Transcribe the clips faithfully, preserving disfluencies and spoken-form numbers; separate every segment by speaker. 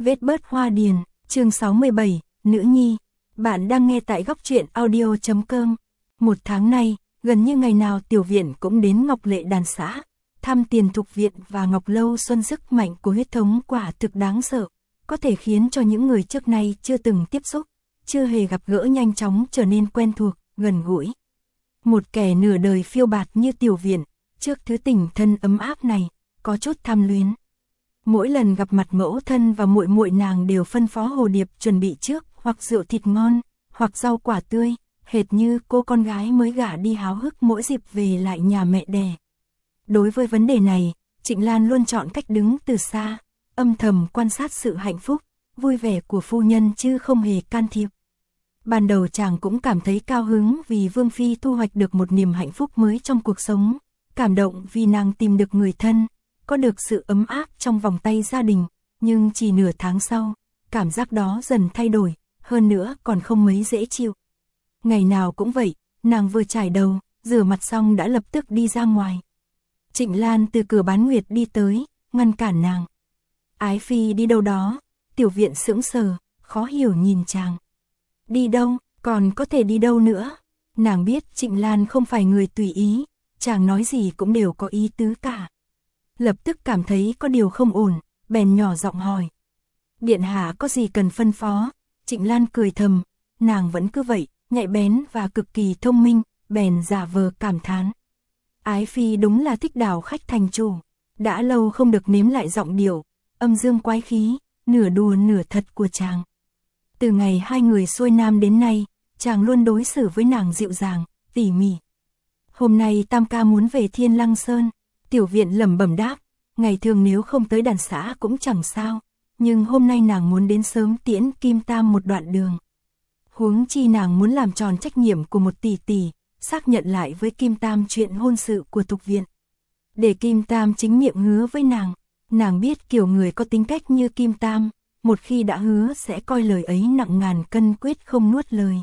Speaker 1: Vết bớt hoa điền, chương sáu mươi bảy, Nữ Nhi. Bạn đang nghe tại góc truyện audio chấm com. Một tháng nay, gần như ngày nào Tiểu Viện cũng đến Ngọc Lệ đàn xã, thăm Tiền Thục Viện và Ngọc Lâu Xuân. Sức mạnh của huyết thống quả thực đáng sợ, có thể khiến cho những người trước nay chưa từng tiếp xúc, chưa hề gặp gỡ nhanh chóng trở nên quen thuộc, gần gũi. Một kẻ nửa đời phiêu bạt như Tiểu Viện, trước thứ tình thân ấm áp này, có chút tham luyến. Mỗi lần gặp mặt mẫu thân và muội muội, nàng đều phân phó Hồ Điệp chuẩn bị trước hoặc rượu thịt ngon, hoặc rau quả tươi, hệt như cô con gái mới gả đi háo hức mỗi dịp về lại nhà mẹ đẻ. Đối với vấn đề này, Trịnh Lan luôn chọn cách đứng từ xa, âm thầm quan sát sự hạnh phúc, vui vẻ của phu nhân chứ không hề can thiệp. Ban đầu chàng cũng cảm thấy cao hứng vì Vương Phi thu hoạch được một niềm hạnh phúc mới trong cuộc sống, cảm động vì nàng tìm được người thân, có được sự ấm áp trong vòng tay gia đình, nhưng chỉ nửa tháng sau, cảm giác đó dần thay đổi, hơn nữa còn không mấy dễ chịu. Ngày nào cũng vậy, nàng vừa chải đầu, rửa mặt xong đã lập tức đi ra ngoài. Trịnh Lan từ cửa bán nguyệt đi tới, ngăn cản nàng. Ái Phi đi đâu đó? Tiểu Viện sững sờ, khó hiểu nhìn chàng. Đi đâu, còn có thể đi đâu nữa? Nàng biết Trịnh Lan không phải người tùy ý, chàng nói gì cũng đều có ý tứ cả. Lập tức cảm thấy có điều không ổn, bèn nhỏ giọng hỏi. Điện hạ có gì cần phân phó? Trịnh Lan cười thầm, nàng vẫn cứ vậy, nhạy bén và cực kỳ thông minh, bèn giả vờ cảm thán. Ái Phi đúng là thích đảo khách thành chủ, đã lâu không được nếm lại giọng điệu, âm dương quái khí, nửa đùa nửa thật của chàng. Từ ngày hai người xuôi nam đến nay, chàng luôn đối xử với nàng dịu dàng, tỉ mỉ. Hôm nay Tam ca muốn về Thiên Lăng Sơn, Tiểu Viện lẩm bẩm đáp, ngày thường nếu không tới đàn xã cũng chẳng sao, nhưng hôm nay nàng muốn đến sớm tiễn Kim Tam một đoạn đường. Huống chi nàng muốn làm tròn trách nhiệm của một tỷ tỷ, xác nhận lại với Kim Tam chuyện hôn sự của Thục Viện. Để Kim Tam chính miệng hứa với nàng, nàng biết kiểu người có tính cách như Kim Tam, một khi đã hứa sẽ coi lời ấy nặng ngàn cân, quyết không nuốt lời.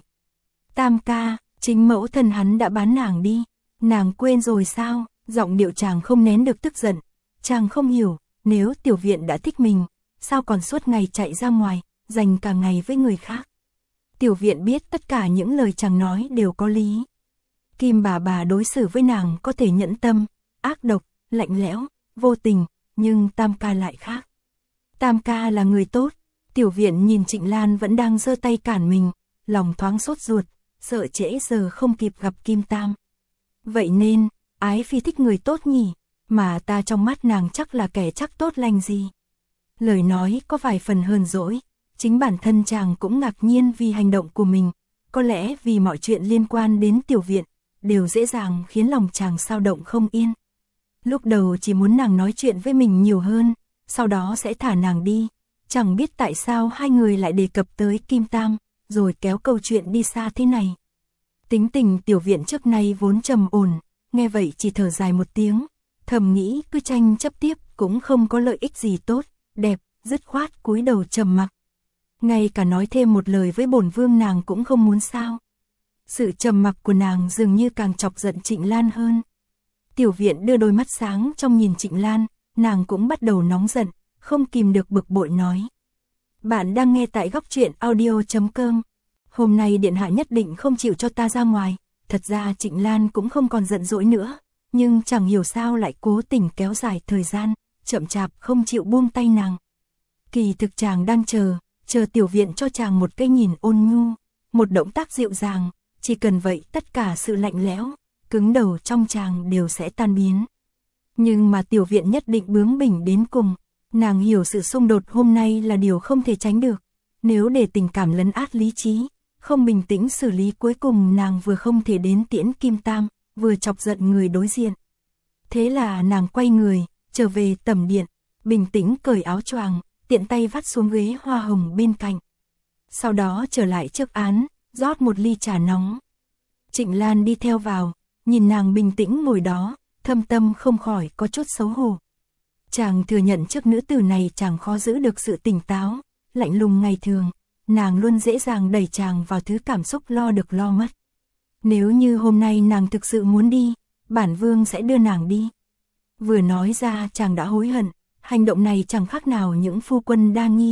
Speaker 1: Tam ca, chính mẫu thân hắn đã bán nàng đi, nàng quên rồi sao? Giọng điệu chàng không nén được tức giận, chàng không hiểu, nếu Tiểu Viện đã thích mình, sao còn suốt ngày chạy ra ngoài, dành cả ngày với người khác. Tiểu Viện biết tất cả những lời chàng nói đều có lý. Kim bà bà đối xử với nàng có thể nhẫn tâm, ác độc, lạnh lẽo, vô tình, nhưng Tam ca lại khác. Tam ca là người tốt. Tiểu Viện nhìn Trịnh Lan vẫn đang giơ tay cản mình, lòng thoáng sốt ruột, sợ trễ giờ không kịp gặp Kim Tam. Vậy nên, Ái Phi thích người tốt nhỉ, mà ta trong mắt nàng chắc là kẻ chắc tốt lành gì. Lời nói có vài phần hờn dỗi, chính bản thân chàng cũng ngạc nhiên vì hành động của mình, có lẽ vì mọi chuyện liên quan đến Tiểu Viện, đều dễ dàng khiến lòng chàng xao động không yên. Lúc đầu chỉ muốn nàng nói chuyện với mình nhiều hơn, sau đó sẽ thả nàng đi, chẳng biết tại sao hai người lại đề cập tới Kim Tam, rồi kéo câu chuyện đi xa thế này. Tính tình Tiểu Viện trước nay vốn trầm ổn, nghe vậy chỉ thở dài một tiếng, thầm nghĩ cứ tranh chấp tiếp cũng không có lợi ích gì tốt, đẹp, dứt khoát cúi đầu trầm mặc. Ngay cả nói thêm một lời với bổn vương nàng cũng không muốn sao. Sự trầm mặc của nàng dường như càng chọc giận Trịnh Lan hơn. Tiểu Viện đưa đôi mắt sáng trong nhìn Trịnh Lan, nàng cũng bắt đầu nóng giận, không kìm được bực bội nói. Bạn đang nghe tại góc truyện audio chấm com. Hôm nay điện hạ nhất định không chịu cho ta ra ngoài. Thật ra Trịnh Lan cũng không còn giận dỗi nữa, nhưng chẳng hiểu sao lại cố tình kéo dài thời gian, chậm chạp không chịu buông tay nàng. Kỳ thực chàng đang chờ, chờ Tiểu Viện cho chàng một cái nhìn ôn nhu, một động tác dịu dàng, chỉ cần vậy tất cả sự lạnh lẽo, cứng đầu trong chàng đều sẽ tan biến. Nhưng mà Tiểu Viện nhất định bướng bỉnh đến cùng, nàng hiểu sự xung đột hôm nay là điều không thể tránh được, nếu để tình cảm lấn át lý trí, không bình tĩnh xử lý cuối cùng nàng vừa không thể đến tiễn Kim Tam, vừa chọc giận người đối diện. Thế là nàng quay người, trở về tẩm điện, bình tĩnh cởi áo choàng, tiện tay vắt xuống ghế hoa hồng bên cạnh. Sau đó trở lại trước án, rót một ly trà nóng. Trịnh Lan đi theo vào, nhìn nàng bình tĩnh ngồi đó, thâm tâm không khỏi có chút xấu hổ. Chàng thừa nhận trước nữ tử này chàng khó giữ được sự tỉnh táo, lạnh lùng ngày thường, nàng luôn dễ dàng đẩy chàng vào thứ cảm xúc lo được lo mất. Nếu như hôm nay nàng thực sự muốn đi, bản vương sẽ đưa nàng đi. Vừa nói ra chàng đã hối hận, hành động này chẳng khác nào những phu quân đa nghi,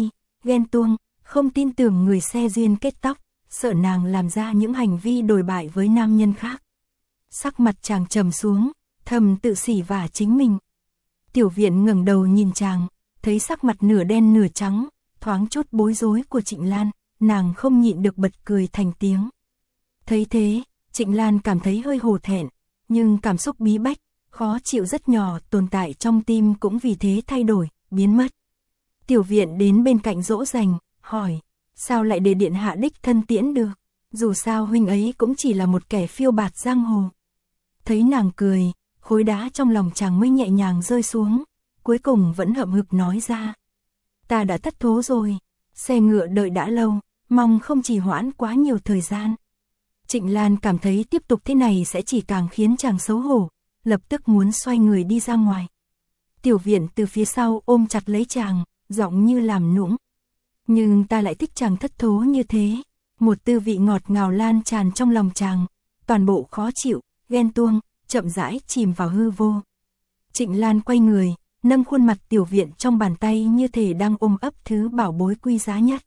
Speaker 1: ghen tuông, không tin tưởng người xe duyên kết tóc, sợ nàng làm ra những hành vi đồi bại với nam nhân khác. Sắc mặt chàng trầm xuống, thầm tự xỉ vả chính mình. Tiểu Viện ngẩng đầu nhìn chàng, thấy sắc mặt nửa đen nửa trắng, thoáng chút bối rối của Trịnh Lan, nàng không nhịn được bật cười thành tiếng. Thấy thế, Trịnh Lan cảm thấy hơi hổ thẹn, nhưng cảm xúc bí bách, khó chịu rất nhỏ tồn tại trong tim cũng vì thế thay đổi, biến mất. Tiểu Viện đến bên cạnh dỗ dành, hỏi, sao lại để điện hạ đích thân tiễn được, dù sao huynh ấy cũng chỉ là một kẻ phiêu bạt giang hồ. Thấy nàng cười, khối đá trong lòng chàng mới nhẹ nhàng rơi xuống, cuối cùng vẫn hậm hực nói ra. Ta đã thất thố rồi, xe ngựa đợi đã lâu, mong không trì hoãn quá nhiều thời gian. Trịnh Lan cảm thấy tiếp tục thế này sẽ chỉ càng khiến chàng xấu hổ, lập tức muốn xoay người đi ra ngoài. Tiểu Viện từ phía sau ôm chặt lấy chàng, giọng như làm nũng. Nhưng ta lại thích chàng thất thố như thế, một tư vị ngọt ngào lan tràn trong lòng chàng, toàn bộ khó chịu, ghen tuông, chậm rãi chìm vào hư vô. Trịnh Lan quay người, nâng khuôn mặt Tiểu Viện trong bàn tay như thể đang ôm ấp thứ bảo bối quý giá nhất.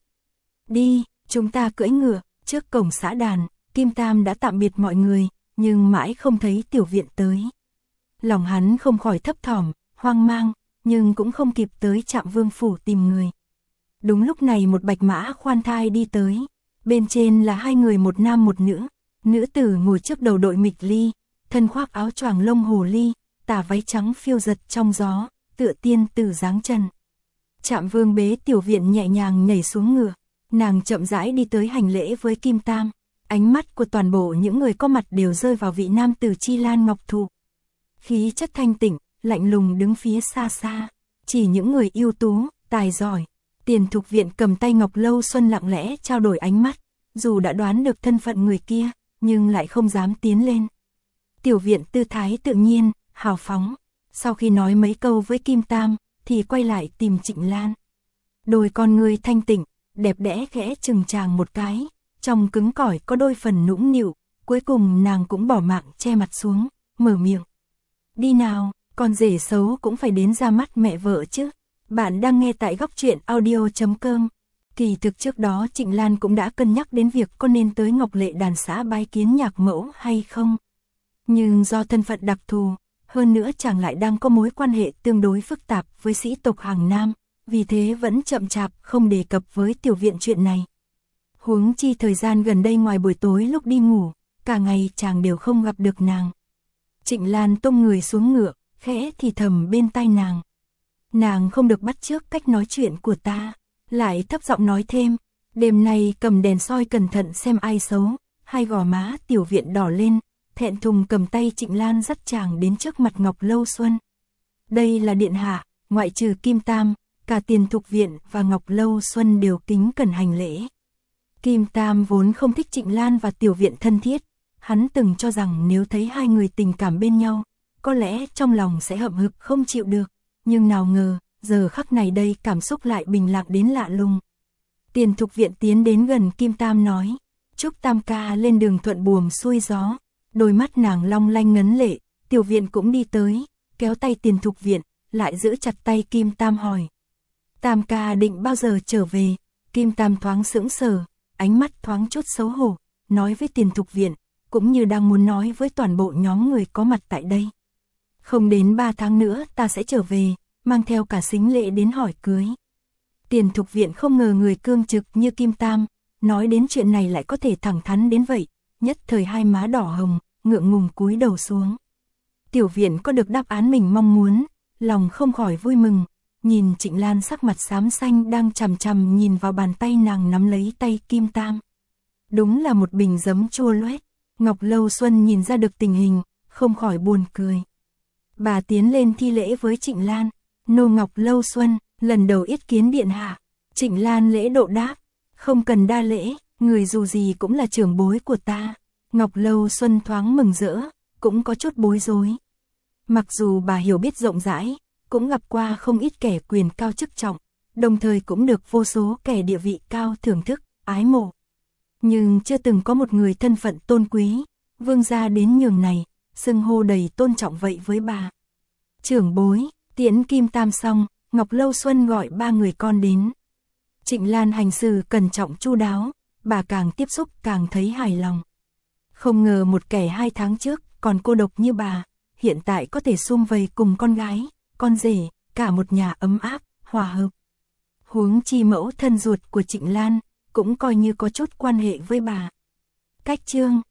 Speaker 1: Đi, chúng ta cưỡi ngựa, trước cổng xã đàn, Kim Tam đã tạm biệt mọi người, nhưng mãi không thấy Tiểu Viện tới. Lòng hắn không khỏi thấp thỏm, hoang mang, nhưng cũng không kịp tới Trạm Vương phủ tìm người. Đúng lúc này một bạch mã khoan thai đi tới, bên trên là hai người một nam một nữ, nữ tử ngồi trước đầu đội mịch ly, thân khoác áo choàng lông hồ ly, tà váy trắng phiêu giật trong gió, tựa tiên tử dáng trần. Trạm Vương bế Tiểu Viện nhẹ nhàng nhảy xuống ngựa, nàng chậm rãi đi tới hành lễ với Kim Tam, ánh mắt của toàn bộ những người có mặt đều rơi vào vị nam tử Chi Lan Ngọc Thụ. Khí chất thanh tịnh, lạnh lùng đứng phía xa xa, chỉ những người ưu tú, tài giỏi. Tiền Thục Viện cầm tay Ngọc Lâu Xuân lặng lẽ trao đổi ánh mắt, dù đã đoán được thân phận người kia, nhưng lại không dám tiến lên. Tiểu Viện tư thái tự nhiên, hào phóng, sau khi nói mấy câu với Kim Tam, thì quay lại tìm Trịnh Lan. Đôi con người thanh tịnh, đẹp đẽ khẽ chừng chàng một cái, trong cứng cỏi có đôi phần nũng nịu, cuối cùng nàng cũng bỏ mạng che mặt xuống, mở miệng. Đi nào, con rể xấu cũng phải đến ra mắt mẹ vợ chứ. Bạn đang nghe tại góc truyện audio chấm com. Kỳ thực trước đó Trịnh Lan cũng đã cân nhắc đến việc có nên tới Ngọc Lệ Đàn xã bái kiến nhạc mẫu hay không. Nhưng do thân phận đặc thù, hơn nữa chàng lại đang có mối quan hệ tương đối phức tạp với sĩ tộc hàng Nam, vì thế vẫn chậm chạp không đề cập với Tiểu Viện chuyện này. Huống chi thời gian gần đây ngoài buổi tối lúc đi ngủ, cả ngày chàng đều không gặp được nàng. Trịnh Lan tung người xuống ngựa, khẽ thì thầm bên tai nàng. Nàng không được bắt chước cách nói chuyện của ta, lại thấp giọng nói thêm, đêm nay cầm đèn soi cẩn thận xem ai xấu. Hai gò má Tiểu Viện đỏ lên, thẹn thùng cầm tay Trịnh Lan dắt chàng đến trước mặt Ngọc Lâu Xuân. Đây là điện hạ, ngoại trừ Kim Tam, cả Tiền Thục Viện và Ngọc Lâu Xuân đều kính cẩn hành lễ. Kim Tam vốn không thích Trịnh Lan và Tiểu Viện thân thiết, hắn từng cho rằng nếu thấy hai người tình cảm bên nhau, có lẽ trong lòng sẽ hậm hực không chịu được. Nhưng nào ngờ, giờ khắc này đây cảm xúc lại bình lặng đến lạ lùng. Tiền Thục Viện tiến đến gần Kim Tam nói, chúc Tam ca lên đường thuận buồm xuôi gió. Đôi mắt nàng long lanh ngấn lệ, Tiểu Viện cũng đi tới, kéo tay Tiền Thục Viện, lại giữ chặt tay Kim Tam hỏi. Tam ca định bao giờ trở về? Kim Tam thoáng sững sờ, ánh mắt thoáng chút xấu hổ, nói với Tiền Thục Viện, cũng như đang muốn nói với toàn bộ nhóm người có mặt tại đây. Không đến ba tháng nữa ta sẽ trở về, mang theo cả sính lễ đến hỏi cưới. Tiền Thục Viện không ngờ người cương trực như Kim Tam, nói đến chuyện này lại có thể thẳng thắn đến vậy, nhất thời hai má đỏ hồng, ngượng ngùng cúi đầu xuống. Tiểu Viện có được đáp án mình mong muốn, lòng không khỏi vui mừng, nhìn Trịnh Lan sắc mặt xám xanh đang chằm chằm nhìn vào bàn tay nàng nắm lấy tay Kim Tam. Đúng là một bình giấm chua loét. Ngọc Lâu Xuân nhìn ra được tình hình, không khỏi buồn cười. Bà tiến lên thi lễ với Trịnh Lan, nô Ngọc Lâu Xuân, lần đầu yết kiến điện hạ. Trịnh Lan lễ độ đáp, không cần đa lễ, người dù gì cũng là trưởng bối của ta. Ngọc Lâu Xuân thoáng mừng rỡ, cũng có chút bối rối. Mặc dù bà hiểu biết rộng rãi, cũng gặp qua không ít kẻ quyền cao chức trọng, đồng thời cũng được vô số kẻ địa vị cao thưởng thức, ái mộ. Nhưng chưa từng có một người thân phận tôn quý, vương gia đến nhường này, xưng hô đầy tôn trọng vậy với bà. Trưởng bối, tiễn Kim Tam xong, Ngọc Lâu Xuân gọi ba người con đến. Trịnh Lan hành xử cẩn trọng chu đáo, bà càng tiếp xúc càng thấy hài lòng. Không ngờ một kẻ hai tháng trước còn cô độc như bà, hiện tại có thể sum vầy cùng con gái, con rể, cả một nhà ấm áp, hòa hợp. Huống chi mẫu thân ruột của Trịnh Lan, cũng coi như có chút quan hệ với bà. Cách chương